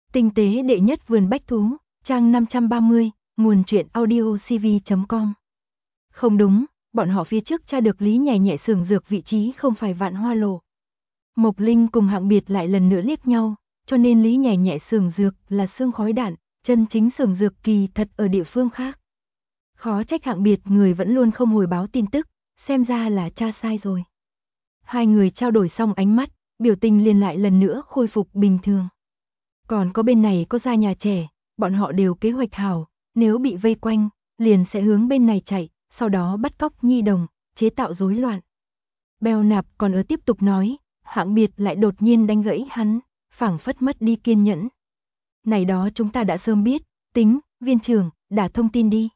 Tinh tế đệ nhất vườn bách thú, trang 530, nguồn truyện audiocv.com. Không đúng, bọn họ phía trước tra được Lý Nhẹ Nhẹ xưởng dược vị trí không phải Vạn Hoa Lộ. Mộc Linh cùng Hạng Biệt lại lần nữa liếc nhau, cho nên Lý Nhẹ Nhẹ xưởng dược là xương khói đạn, chân chính xưởng dược kỳ thật ở địa phương khác. Khó trách Hạng Biệt người vẫn luôn không hồi báo tin tức, xem ra là tra sai rồi. Hai người trao đổi xong ánh mắt, biểu tình liền lại lần nữa khôi phục bình thường. Còn có bên này có gia nhà trẻ, bọn họ đều kế hoạch hảo, nếu bị vây quanh, liền sẽ hướng bên này chạy, sau đó bắt cóc nhi đồng, chế tạo rối loạn. Bèo Nạp còn ở tiếp tục nói, Hạng Biệt lại đột nhiên đánh gãy hắn, phảng phất mất đi kiên nhẫn. Này đó chúng ta đã sớm biết, tính, viên trưởng, đã thông tin đi.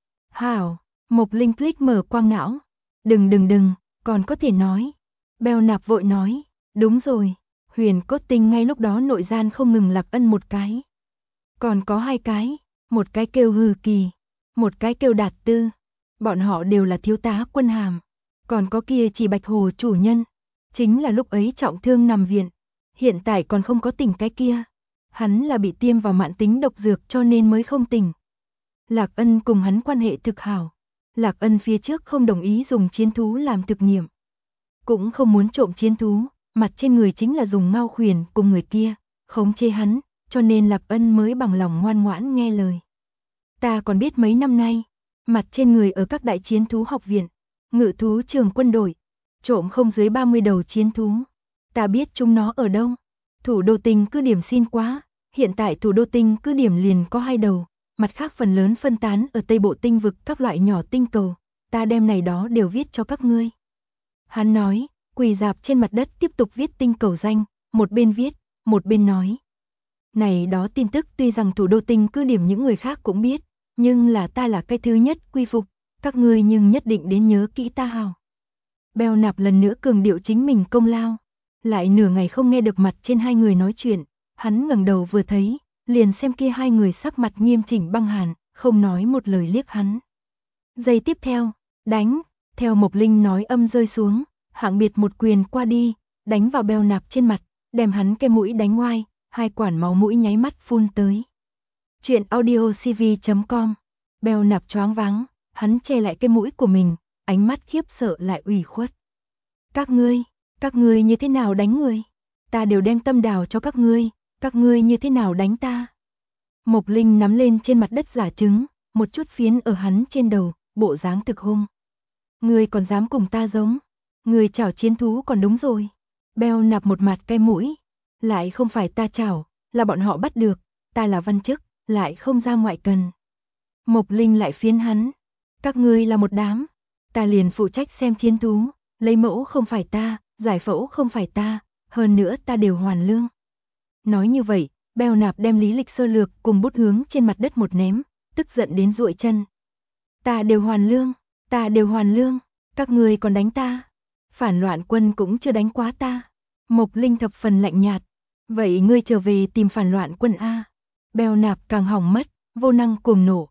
Hảo, Mộc Linh click mở quang não. Đừng, còn có thể nói. Bèo Nạp vội nói, đúng rồi. Huyền Cốt Tinh ngay lúc đó nội gian không ngừng Lạc Ân một cái. Còn có hai cái, một cái kêu Hư Kỳ, một cái kêu Đạt Tư. Bọn họ đều là thiếu tá quân hàm. Còn có kia chỉ Bạch Hồ chủ nhân, chính là lúc ấy trọng thương nằm viện. Hiện tại còn không có tỉnh cái kia. Hắn là bị tiêm vào mãn tính độc dược cho nên mới không tỉnh. Lạc Ân cùng hắn quan hệ thực hảo. Lạc Ân phía trước không đồng ý dùng chiến thú làm thực nghiệm. Cũng không muốn trộm chiến thú. Mặt trên người chính là dùng Mao Khuyển cùng người kia, khống chế hắn, cho nên Lạc Ân mới bằng lòng ngoan ngoãn nghe lời. Ta còn biết mấy năm nay, mặt trên người ở các đại chiến thú học viện, ngự thú trường quân đội, trộm không dưới 30 đầu chiến thú. Ta biết chúng nó ở đâu. Thủ đô tinh cứ điểm xin quá, hiện tại thủ đô tinh cứ điểm liền có 2 đầu, mặt khác phần lớn phân tán ở Tây Bộ tinh vực các loại nhỏ tinh cầu, ta đem này đó đều viết cho các ngươi. Hắn nói, quỳ dạp trên mặt đất tiếp tục viết tinh cầu danh, một bên viết, một bên nói. Này đó tin tức tuy rằng thủ đô tinh cứ điểm những người khác cũng biết, nhưng là ta là cái thứ nhất quy phục, các ngươi nhưng nhất định đến nhớ kỹ ta hào. Bèo Nạp lần nữa cường điệu chính mình công lao, lại nửa ngày không nghe được mặt trên hai người nói chuyện, hắn ngẩng đầu vừa thấy, liền xem kia hai người sắc mặt nghiêm chỉnh băng hàn, không nói một lời liếc hắn. Giây tiếp theo, đánh, theo Mộc Linh nói âm rơi xuống. Hạng Biệt một quyền qua đi, đánh vào Bèo Nạp trên mặt, đem hắn cái mũi đánh ngoai, hai quản máu mũi nháy mắt phun tới. Chuyện audiocv.com. Bèo Nạp choáng váng, hắn che lại cái mũi của mình, ánh mắt khiếp sợ lại ủy khuất. Các ngươi như thế nào đánh người? Ta đều đem tâm đào cho các ngươi như thế nào đánh ta? Mộc Linh nắm lên trên mặt đất giả trứng, một chút phiến ở hắn trên đầu, bộ dáng thực hung. Ngươi còn dám cùng ta giống? Người chảo chiến thú còn đúng rồi. Bèo Nạp một mặt cái mũi. Lại không phải ta chảo, là bọn họ bắt được. Ta là văn chức, lại không ra ngoại cần. Mộc Linh lại phiến hắn. Các ngươi là một đám. Ta liền phụ trách xem chiến thú. Lấy mẫu không phải ta, giải phẫu không phải ta. Hơn nữa ta đều hoàn lương. Nói như vậy, Bèo Nạp đem lý lịch sơ lược cùng bút hướng trên mặt đất một ném. Tức giận đến ruội chân. Ta đều hoàn lương. Các ngươi còn đánh ta. Phản loạn quân cũng chưa đánh quá ta. Mộc Linh thập phần lạnh nhạt. Vậy ngươi trở về tìm phản loạn quân A. Bèo Nạp càng hỏng mất, vô năng cuồng nổ.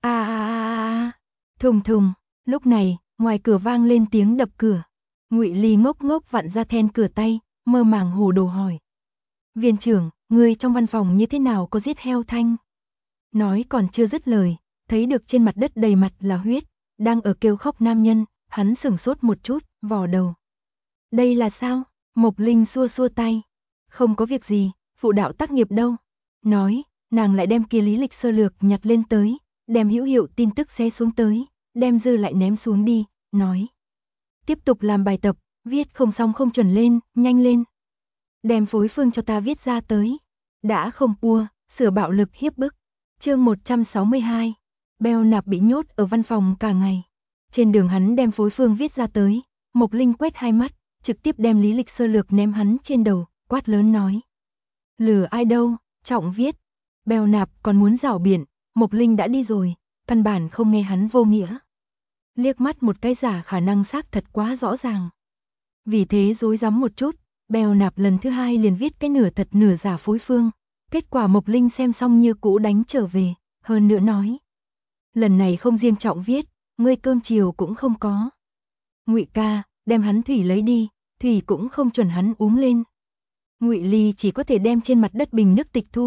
A. Thùng. Lúc này, ngoài cửa vang lên tiếng đập cửa. Ngụy Ly ngốc vặn ra then cửa tay, mơ màng hồ đồ hỏi. Viên trưởng, ngươi trong văn phòng như thế nào có giết heo thanh? Nói còn chưa dứt lời, thấy được trên mặt đất đầy mặt là huyết, đang ở kêu khóc nam nhân, hắn sửng sốt một chút, vò đầu. Đây là sao? Mộc Linh xua tay. Không có việc gì, phụ đạo tác nghiệp đâu. Nói, nàng lại đem kia lý lịch sơ lược nhặt lên tới, đem hữu hiệu tin tức xé xuống tới, đem dư lại ném xuống đi, nói. Tiếp tục làm bài tập, viết không xong không chuẩn lên, nhanh lên. Đem phối phương cho ta viết ra tới. Đã không pua, sửa bạo lực hiếp bức. Chương 162. Bèo Nạp bị nhốt ở văn phòng cả ngày. Trên đường hắn đem phối phương viết ra tới, Mộc Linh quét hai mắt, trực tiếp đem lý lịch sơ lược ném hắn trên đầu, quát lớn nói. Lừa ai đâu, trọng viết. Bèo Nạp còn muốn rảo biện, Mộc Linh đã đi rồi, căn bản không nghe hắn vô nghĩa. Liếc mắt một cái giả khả năng xác thật quá rõ ràng. Vì thế rối rắm một chút, Bèo Nạp lần thứ hai liền viết cái nửa thật nửa giả phối phương. Kết quả Mộc Linh xem xong như cũ đánh trở về, hơn nữa nói. Lần này không riêng trọng viết, ngươi cơm chiều cũng không có. Ngụy ca, đem hắn thủy lấy đi, thủy cũng không chuẩn hắn uống lên. Ngụy Ly chỉ có thể đem trên mặt đất bình nước tịch thu,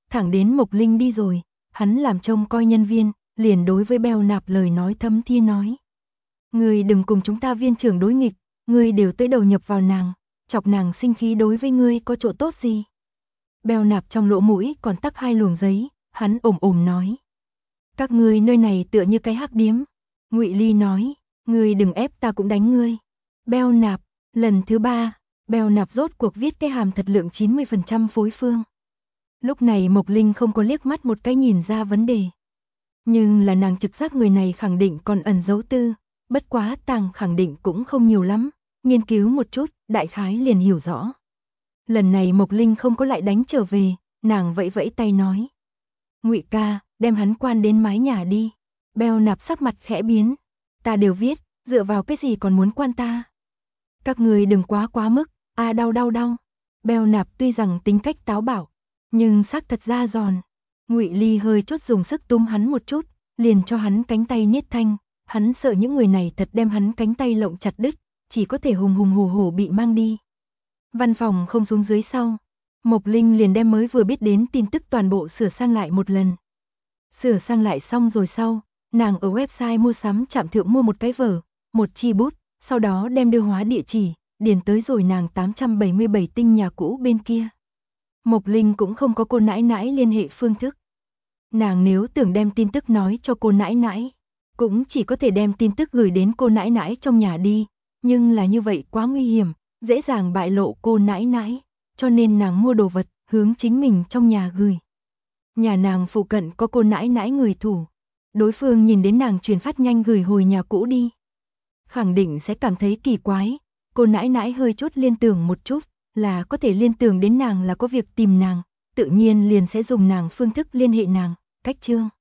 Thẳng đến Mộc Linh đi rồi, hắn làm trông coi nhân viên, liền đối với Beo Nạp lời nói thấm thía nói. Ngươi đừng cùng chúng ta viên trưởng đối nghịch, ngươi đều tới đầu nhập vào nàng, chọc nàng sinh khí đối với ngươi có chỗ tốt gì. Beo Nạp trong lỗ mũi còn tắc 2 luồng giấy, hắn ồm nói. Các ngươi nơi này tựa như cái hắc điếm. Ngụy Ly nói, ngươi đừng ép ta cũng đánh ngươi. Beo Nạp, lần thứ 3, Beo Nạp rốt cuộc viết cái hàm thật lượng 90% phối phương. Lúc này Mộc Linh không có liếc mắt một cái nhìn ra vấn đề. Nhưng là nàng trực giác người này khẳng định còn ẩn giấu tư, bất quá tàng khẳng định cũng không nhiều lắm, nghiên cứu một chút, đại khái liền hiểu rõ. Lần này Mộc Linh không có lại đánh trở về, nàng vẫy vẫy tay nói. Ngụy ca, đem hắn quan đến mái nhà đi. Beo Nạp sắc mặt khẽ biến. Ta đều viết, dựa vào cái gì còn muốn quan ta? Các người đừng quá mức, đau. Beo Nạp tuy rằng tính cách táo bạo, nhưng xác thật ra giòn. Ngụy Ly hơi chút dùng sức túm hắn một chút, liền cho hắn cánh tay niết thanh, hắn sợ những người này thật đem hắn cánh tay lộng chặt đứt, chỉ có thể hùng hổ bị mang đi. Văn phòng không xuống dưới sau, Mộc Linh liền đem mới vừa biết đến tin tức toàn bộ sửa sang lại một lần. Sửa sang lại xong rồi sau, nàng ở website mua sắm trạm thượng mua một cái vở, một chi bút, sau đó đem đưa hóa địa chỉ, điền tới rồi nàng 877 tinh nhà cũ bên kia. Mộc Linh cũng không có cô nãi nãi liên hệ phương thức. Nàng nếu tưởng đem tin tức nói cho cô nãi nãi, cũng chỉ có thể đem tin tức gửi đến cô nãi nãi trong nhà đi, nhưng là như vậy quá nguy hiểm, dễ dàng bại lộ cô nãi nãi, cho nên nàng mua đồ vật, hướng chính mình trong nhà gửi. Nhà nàng phụ cận có cô nãi nãi người thủ, đối phương nhìn đến nàng truyền phát nhanh gửi hồi nhà cũ đi. Khẳng định sẽ cảm thấy kỳ quái, cô nãi nãi hơi chút liên tưởng một chút, là có thể liên tưởng đến nàng là có việc tìm nàng, tự nhiên liền sẽ dùng nàng phương thức liên hệ nàng, cách chương.